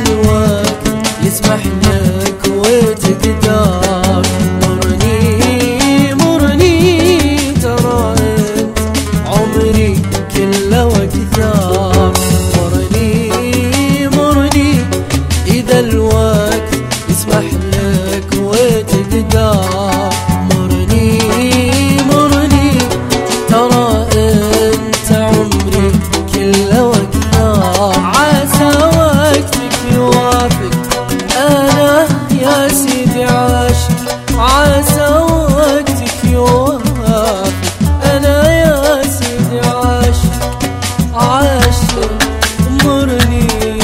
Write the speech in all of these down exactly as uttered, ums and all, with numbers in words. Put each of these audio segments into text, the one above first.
الوقت يسمح لك وتقدر مرني مرني ترى انت عمري كله وكثار مرني مرني اذا الوقت يسمح لك وتقدر مرني مرني ترى انت عمري كله وكثار عسى وقتك يوافق انا يا سيدي عاشق عسى وقتك يوافق انا يا سيدي عاشق عاشق مرني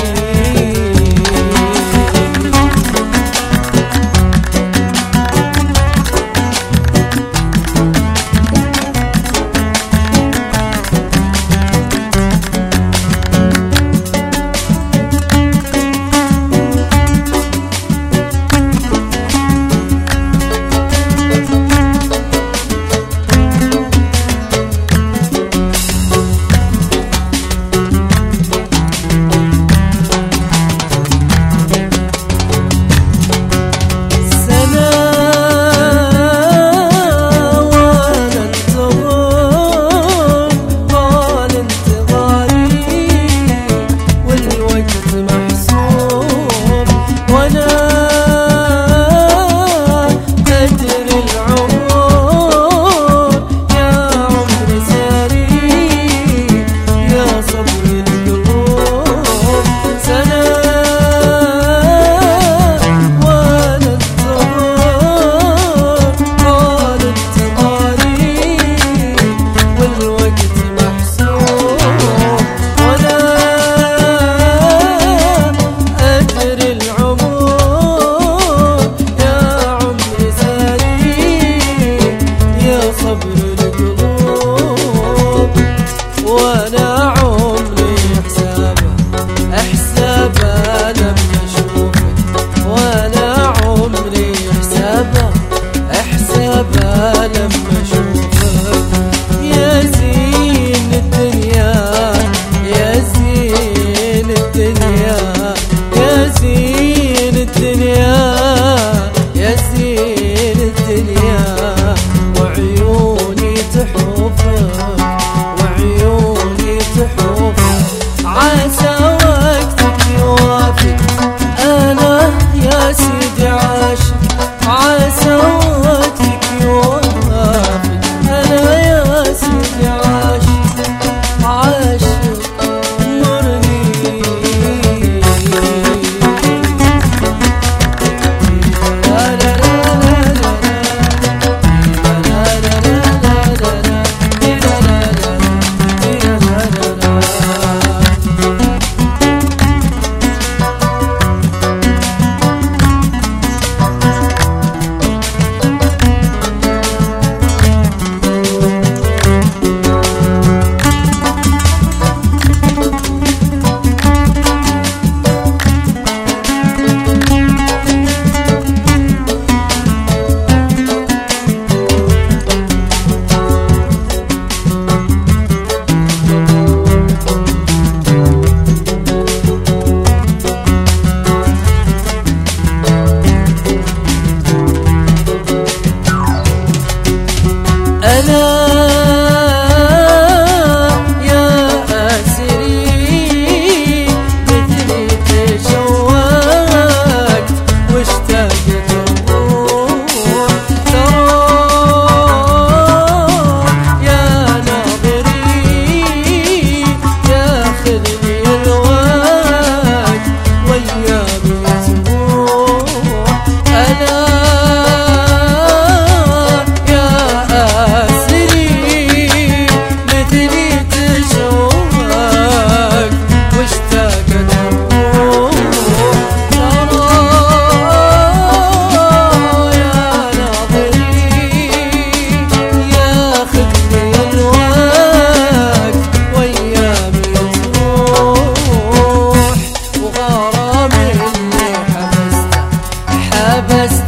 وانا عمري حسابه احسابه لما اشوفك وانا عمري حسابه احسابه لما اشوفك يا زين الدنيا يا زين الدنيا يا زين الدنيا يا زين الدنيا وعيوني تحوفك وعيوني تحوفك عسى وقتك يوافق انا يا سيدي عاشق عسى وقتك يوافق انا يا سيدي عاشق عاشق مرني لا لا بس